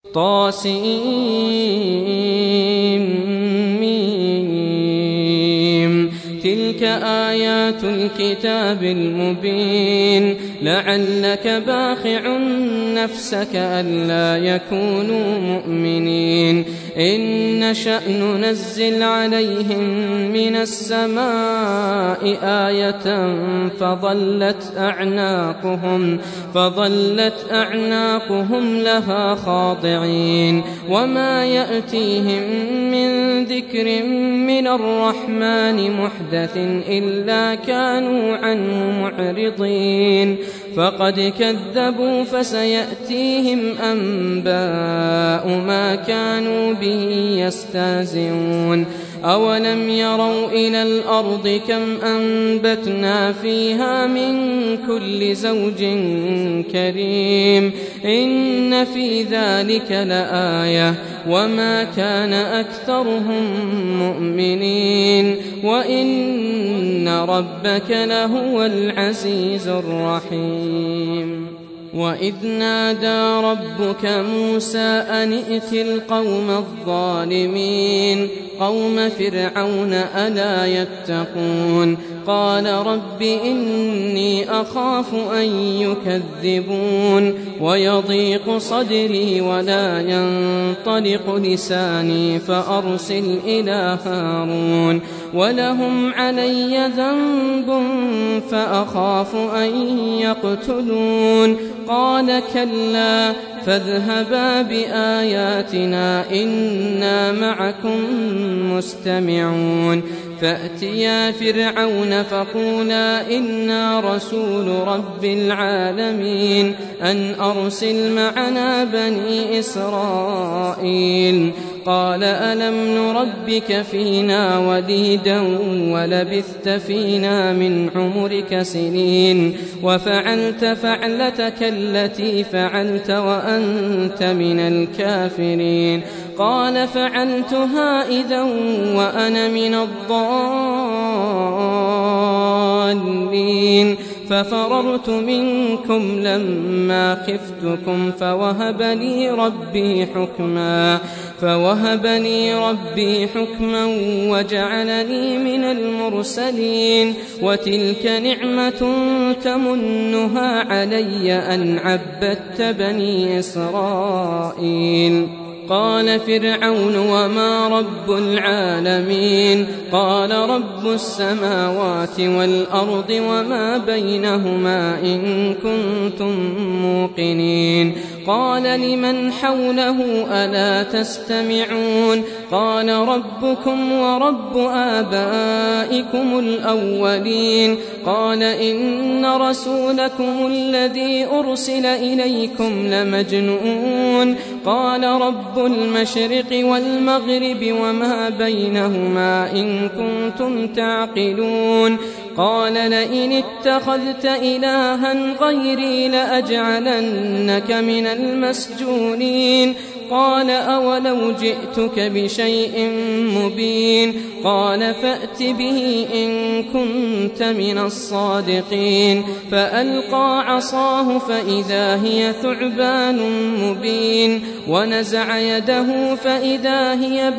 طاسيم تلك آيات الكتاب المبين لعلك باخع نفسك ألا يكونوا مؤمنين إن نشأ ننزل عليهم من السماء آية فظلت أعناقهم لها خاضعين وما يأتيهم من ذكر من الرحمن محدث إلا كانوا عنه معرضين فقد كذبوا فسيأتيهم أنباء ما كانوا به يستهزئون أولم يروا إلى الأرض كم أنبتنا فيها من كل زوج كريم إن في ذلك لآية وما كان أكثرهم مؤمنين وإن ربك لهو العزيز الرحيم وإذ نادى ربك موسى أن ائت القوم الظالمين قوم فرعون ألا يتقون قال رب إني أخاف أن يكذبون ويضيق صدري ولا ينطلق لساني فأرسل إلى هارون ولهم علي ذنب فأخاف أن يقتلون قال كلا فاذهبا بآياتنا إنا معكم مستمعون فأتيا فرعون فقولا إنا رسول رب العالمين أن أرسل معنا بني إسرائيل قال ألم نربك فينا وليدا ولبثت فينا من عمرك سنين وفعلت فعلتك التي فعلت وأنت من الكافرين قال فعلتها إذا وأنا من الضالين ففررت منكم لما خفتكم فوهب لي ربي حكما وجعلني من المرسلين وتلك نعمة تمنها علي أن عبدت بني إسرائيل قال فرعون وما رب العالمين قال رب السماوات والأرض وما بينهما إن كنتم موقنين قال لمن حوله ألا تستمعون قال ربكم ورب آبائكم الأولين قال إن رسولكم الذي أرسل إليكم لمجنون قال رب المشرق والمغرب وما بينهما إن كنتم تعقلون قال لئن اتخذت إلها غيري لأجعلنك من المسجونين قال أولو جئتك بشيء مبين قال فأت به إن كنت من الصادقين فألقى عصاه فإذا هي ثعبان مبين ونزع يده فإذا هي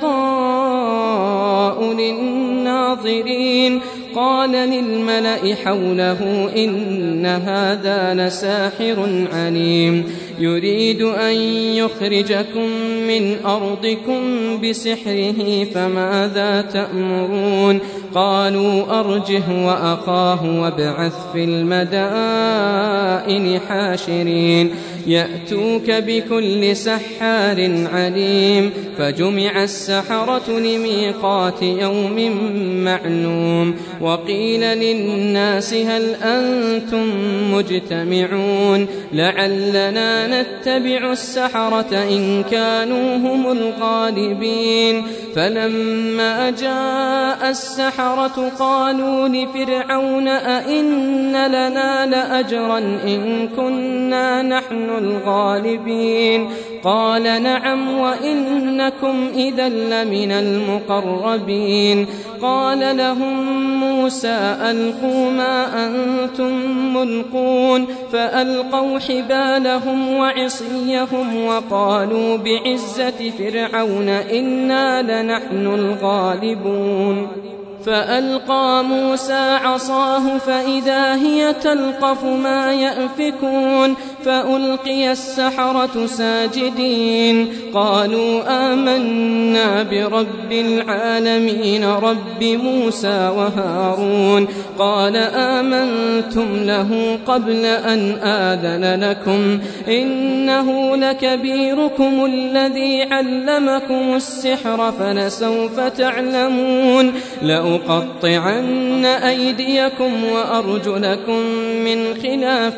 بيضاء للناظرين قال للملأ حوله إن هذا لساحر عليم يريد أن يخرجكم من أرضكم بسحره فماذا تأمرون قالوا أرجه وأخاه وابعث في المدائن حاشرين يأتوك بكل سحار عليم فجمع السحرة لميقات يوم معلوم وقيل للناس هل أنتم مجتمعون لعلنا نتبع السحرة إن كانوا هم الغالبين فلما جاء السحرة قالوا لفرعون أئن لنا لأجرا إن كنا نحن الغالبين قال نعم وإنكم إذا لمن المقربين قال لهم موسى ألقوا ما أنتم ملقون فألقوا حبالهم وعصيهم وقالوا بعزة فرعون إنا لنحن الغالبون فألقى موسى عصاه فإذا هي تلقف ما يأفكون فألقي السحرة ساجدين قالوا آمنا برب العالمين رب موسى وهارون قال آمنتم له قبل أن آذن لكم إنه لكبيركم الذي علمكم السحر فلسوف تعلمون لأقطعن أيديكم وأرجلكم من خلاف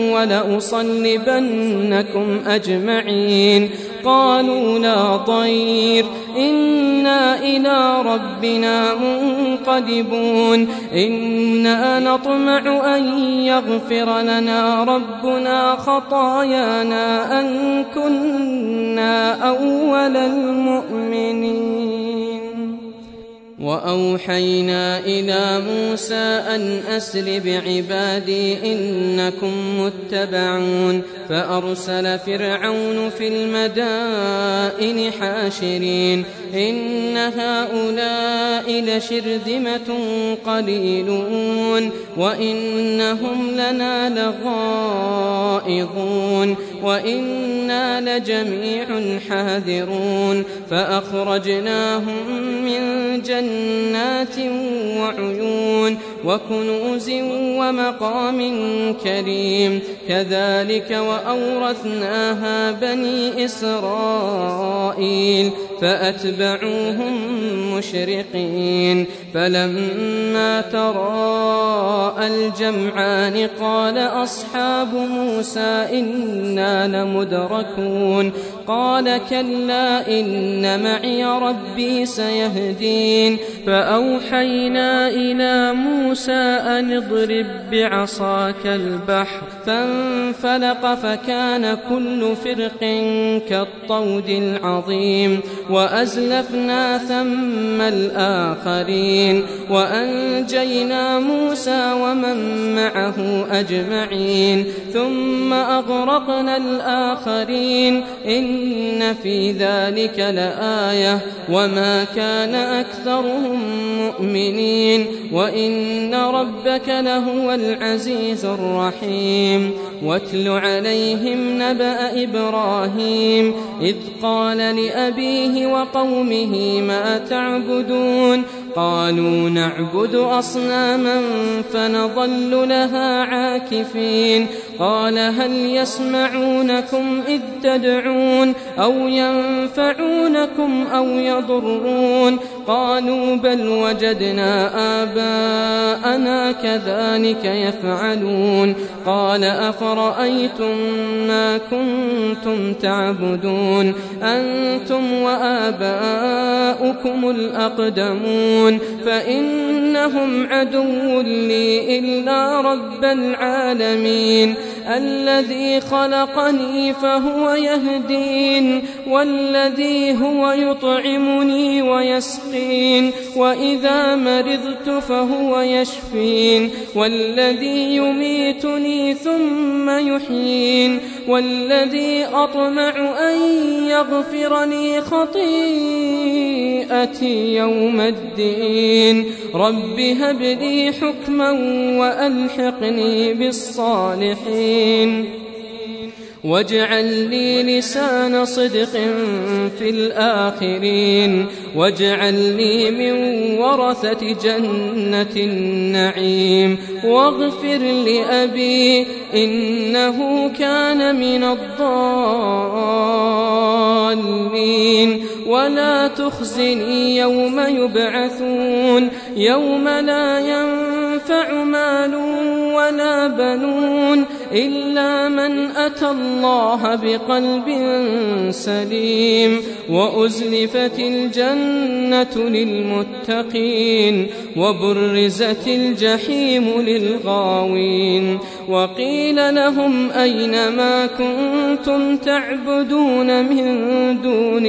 ولأصلبنكم أجمعين قالوا لا ضير إنا إلى ربنا منقلبون إنا نطمع أن يغفر لنا ربنا خطايانا أن كنا أول المؤمنين وأوحينا إلى موسى أن أسر بعبادي إنكم متبعون فأرسل فرعون في المدائن حاشرين إن هؤلاء لشرذمة قليلون وإنهم لنا لغائظون وإنا لجميع حاذرون فأخرجناهم من جنات وعيون وكنوز ومقام كريم كذلك وأورثناها بني إسرائيل فأتبعوهم مشرقين فلما تراءى الجمعان قال أصحاب موسى إنا لمدركون قال كلا إن معي ربي سيهدين فأوحينا إلى موسى أن اضرب بعصاك البحر فانفلق فكان كل فرق كالطود العظيم وأزلفنا ثم الآخرين وأنجينا موسى ومن معه أجمعين ثم أغرقنا الآخرين إن في ذلك لآية وما كان أكثرهم مؤمنين وإن ربك لهو العزيز الرحيم واتل عليهم نبأ إبراهيم إذ قال لأبيه وقومه ما تعبدون قالوا نعبد أصناما فنظل لها عاكفين قال هل يسمعونكم إذ تدعون أو ينفعونكم أو يضرون قالوا بل وجدنا آباءنا كذلك يفعلون قال أفرأيتم ما كنتم تعبدون أنتم وآباؤكم الأقدمون فإنهم عدو لي إلا رب العالمين الذي خلقني فهو يهدين والذي هو يطعمني ويسقين وإذا مرضت فهو يشفين والذي يميتني ثم يحيين والذي أطمع أن يغفر لي خطيئتي يوم الدين رب هب لي حكما وألحقني بالصالحين واجعل لي لسان صدق في الآخرين واجعل لي من ورثة جنة النعيم واغفر لأبي إنه كان من الضالين ولا تخزني يوم يبعثون يوم لا ينفع مال ولا بنون إلا من أتى الله بقلب سليم وأزلفت الجنة للمتقين وبرزت الجحيم للغاوين وقيل لهم أين ما كنتم تعبدون من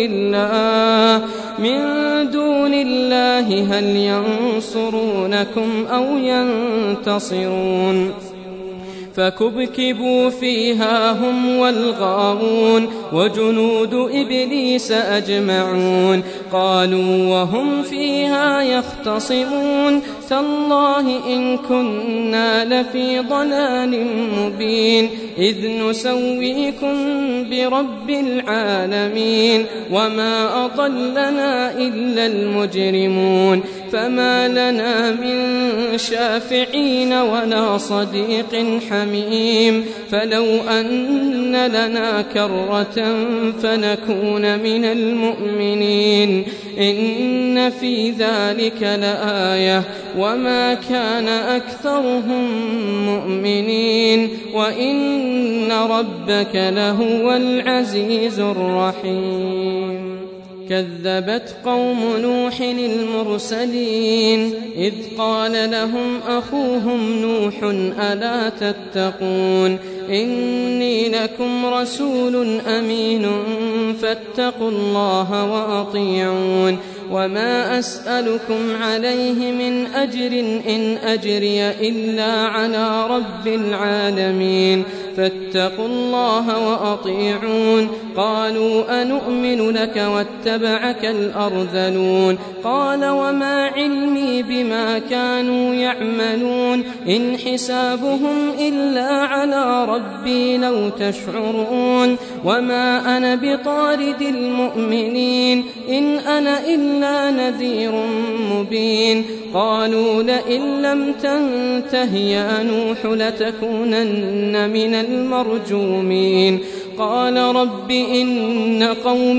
دون الله هل ينصرونكم أو ينتصرون فكبكبوا فيها هم والغاوون وجنود إبليس أجمعون قالوا وهم فيها يختصمون تالله إن كنا لفي ضلال مبين إذ نسويكم برب العالمين وما أضلنا إلا المجرمون فما لنا من شافعين ولا صديق حميم فلو أن لنا كرة فنكون من المؤمنين إن في ذلك لآية وما كان أكثرهم مؤمنين وإن ربك لهو العزيز الرحيم كذبت قوم نوح المرسلين إذ قال لهم أخوهم نوح ألا تتقون إني لكم رسول أمين فاتقوا الله وأطيعون وما أسألكم عليه من أجر إن أجري إلا على رب العالمين فاتقوا الله وأطيعون قالوا أنؤمن لك واتبعك الأرذلون قال وما علمي بما كانوا يعملون إن حسابهم إلا على ربي لو تشعرون وما أنا بطارد المؤمنين إن أنا إلا نذير مبين قالوا لئن لم تنته يا نوح لتكونن من المرجومين قال رب إن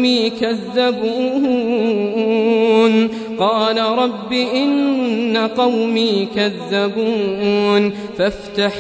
قومي كذبون فافتح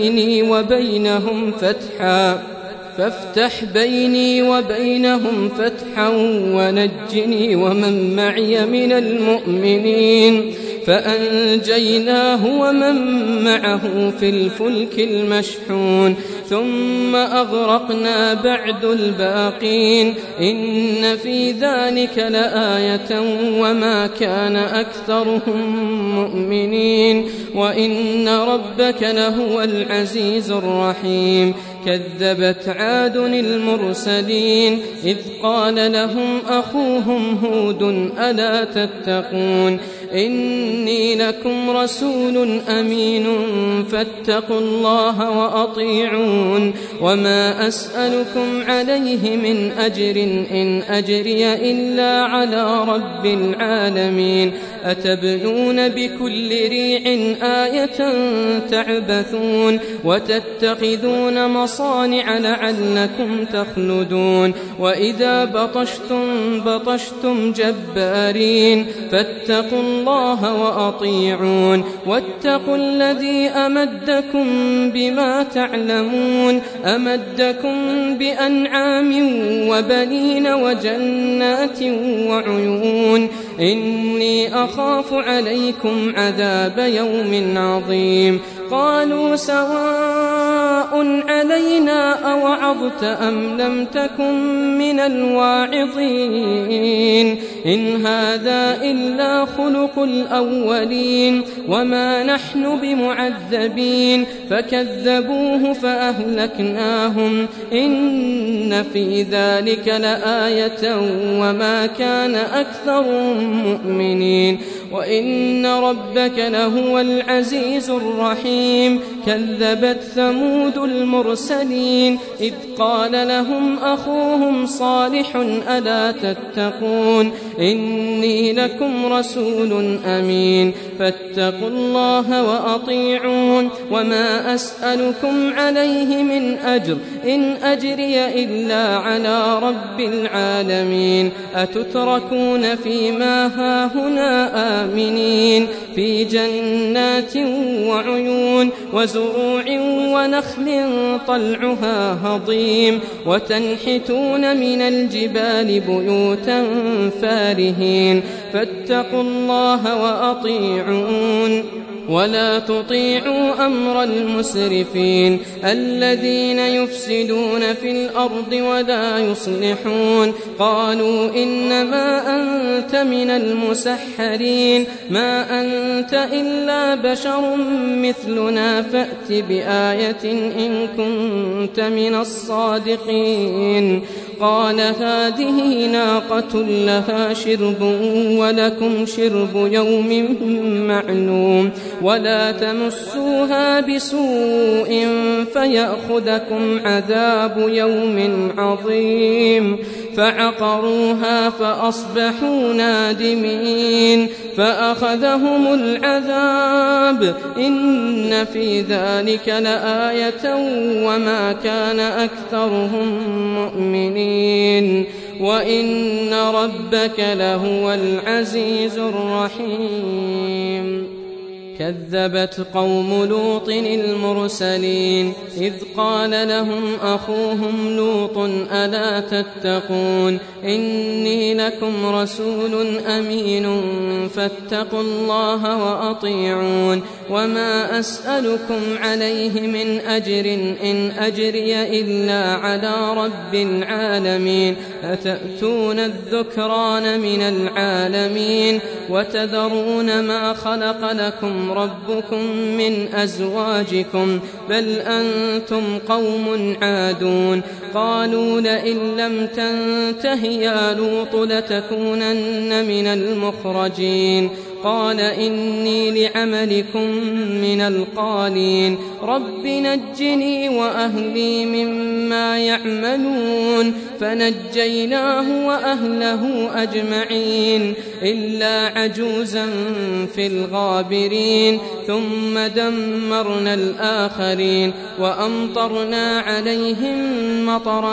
بيني وبينهم فتحا ونجني ومن معي من المؤمنين فأنجيناه ومن معه في الفلك المشحون ثم أغرقنا بعد الباقين إن في ذلك لآية وما كان أكثرهم مؤمنين وإن ربك لهو العزيز الرحيم كذبت عاد المرسلين إذ قال لهم أخوهم هود ألا تتقون إني لكم رسول أمين فاتقوا الله وأطيعون وما أسألكم عليه من أجر إن أجري إلا على رب العالمين أتبنون بكل ريع آية تعبثون وتتخذون مصانع لعلكم تخلدون وإذا بطشتم جبارين فاتقوا الله وأطيعون واتقوا الذي أمدكم بما تعلمون أمدكم بأنعام وبنين وجنات وعيون إني أخاف عليكم عذاب يوم عظيم قالوا سواء علينا أوعظت أم لم تكن من الواعظين إن هذا إلا خلق الأولين وما نحن بمعذبين فكذبوه فأهلكناهم إن في ذلك لآية وما كان أكثرهم مؤمنين وإن ربك لهو العزيز الرحيم كذبت ثمود المرسلين إذ قال لهم أخوهم صالح ألا تتقون إني لكم رسول أمين فاتقوا الله وأطيعون تكرمون وما أسألكم عليه من أجر إن أجري إلا على رب العالمين أتتركون فيما هاهنا آمنين في جنات وعيون وزروع ونخل طلعها هضيم وتنحتون من الجبال بيوتا فارهين فاتقوا الله وأطيعون ولا تطيعوا أمر المسرفين الذين يفسدون في الأرض ولا يصلحون قالوا إنما أنت من المسحرين ما أنت إلا بشر مثلنا فأت بآية إن كنت من الصادقين قال هذه ناقة لها شرب ولكم شرب يوم معلوم ولا تمسوها بسوء فيأخذكم عذاب يوم عظيم فعقروها فأصبحوا نادمين فأخذهم العذاب إن في ذلك لآية وما كان أكثرهم مؤمنين وإن ربك لهو العزيز الرحيم كذبت قوم لوط المرسلين إذ قال لهم أخوهم لوط ألا تتقون إني لكم رسول أمين فاتقوا الله وأطيعون وما أسألكم عليه من أجر إن أجري إلا على رب العالمين أتأتون الذكران من العالمين وتذرون ما خلق لكم ربكم من أزواجكم بل أنتم قوم عادون قالوا لئن لم تنته يا لوط لتكونن من المخرجين قال إني لعملكم من القالين رب نجني وأهلي مما يعملون فنجيناه وأهله أجمعين إلا عجوزا في الغابرين ثم دمرنا الآخرين وأمطرنا عليهم مطرا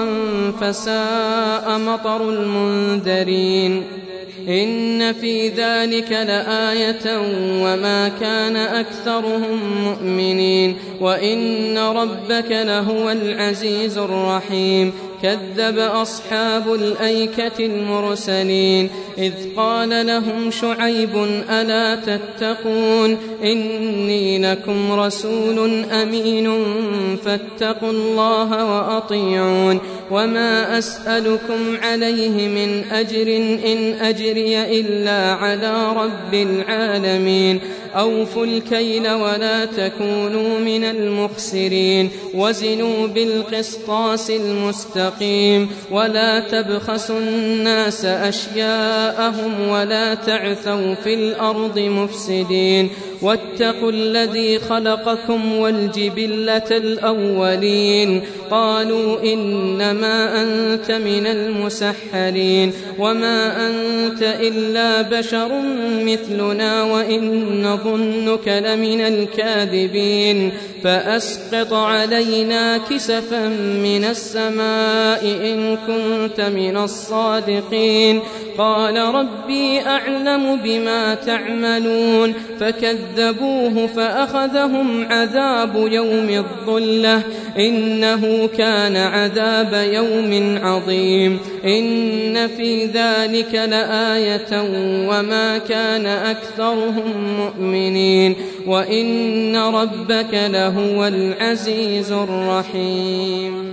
فساء مطر المنذرين إن في ذلك لآية وما كان أكثرهم مؤمنين وإن ربك لهو العزيز الرحيم كذب أصحاب الأيكة المرسلين إذ قال لهم شعيب ألا تتقون إني لكم رسول أمين فاتقوا الله وأطيعون وما أسألكم عليه من أجر إن أجري إلا على رب العالمين أوفوا الكيل ولا تكونوا من المخسرين وزنوا بالقسطاس المستقيم ولا تبخسوا الناس أشياءهم ولا تعثوا في الأرض مفسدين واتقوا الذي خلقكم والجبلة الأولين قالوا إنما أنت من المسحرين وما أنت إلا بشر مثلنا وإن نظنك لمن الكاذبين فأسقط علينا كسفا من السماء إن كنت من الصادقين قال ربي أعلم بما تعملون فكذبوه فأخذهم عذاب يوم الظلة إنه كان عذاب يوم عظيم إن في ذلك لآية وما كان أكثرهم مؤمنين وإن ربك لهو العزيز الرحيم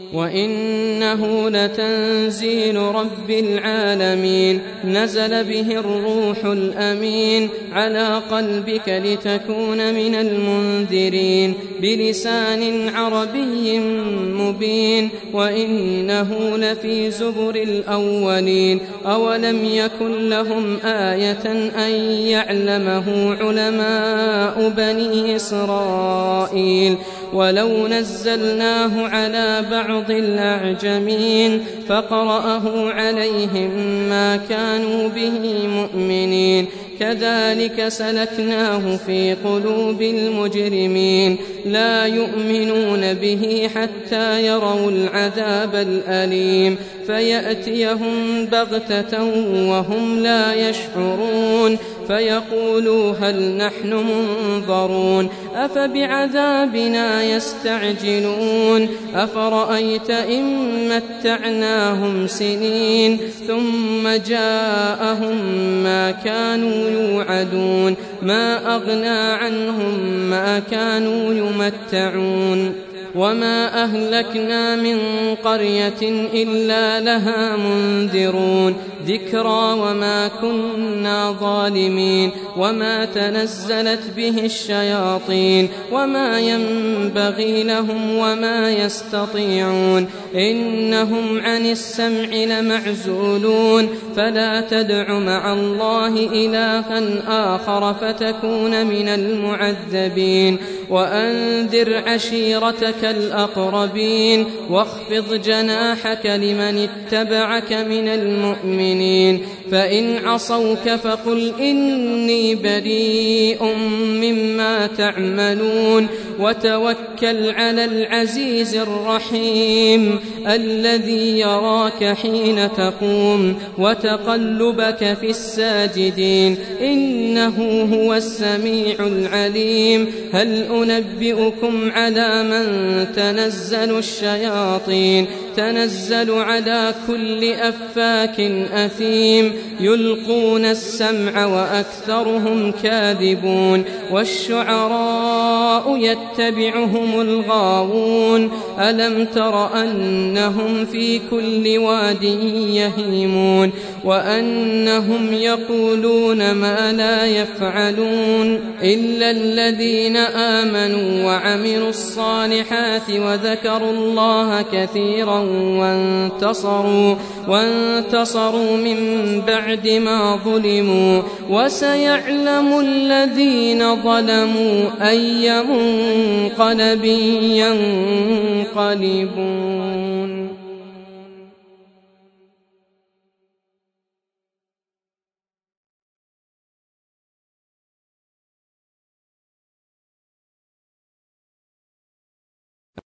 وإنه لتنزيل رب العالمين نزل به الروح الأمين على قلبك لتكون من المنذرين بلسان عربي مبين وإنه لفي زبر الأولين أولم يكن لهم آية أن يعلمه علماء بني إسرائيل ولو نزلناه على بعض الأعجمين فقرأه عليهم ما كانوا به مؤمنين كذلك سلكناه في قلوب المجرمين لا يؤمنون به حتى يروا العذاب الأليم فيأتيهم بغتة وهم لا يشعرون فيقولوا هل نحن منظرون أفبعذابنا يستعجلون أفرأيت إن متعناهم سنين ثم جاءهم ما كانوا يوعدون ما أغنى عنهم ما كانوا يمتعون وما أهلكنا من قرية إلا لها منذرون ذكرى وما كنا ظالمين وما تنزلت به الشياطين وما ينبغي لهم وما يستطيعون إنهم عن السمع لمعزولون فلا تدع مع الله إلها آخر فتكون من المعذبين وأنذر عشيرتك الأقربين واخفض جناحك لمن اتبعك من المؤمنين فإن عصوك فقل إني بريء مما تعملون وتوكل على العزيز الرحيم الذي يراك حين تقوم وتقلبك في الساجدين إنه هو السميع العليم هل أنبئكم على من تنزل الشياطين تنزل على كل أفاك أثيم يلقون السمع وأكثرهم كاذبون والشعراء يتبعهم الغاوون ألم تر أنهم في كل واد يهيمون وأنهم يقولون ما لا يفعلون إلا الذين آمنوا وعملوا الصالحات وذكروا الله كثيرا وانتصروا من بعد ما ظلموا وسيعلم الذين ظلموا أي منقلب ينقلبون.